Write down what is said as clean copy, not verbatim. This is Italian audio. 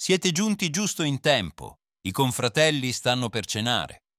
Siete giunti giusto in tempo. I confratelli stanno per cenare.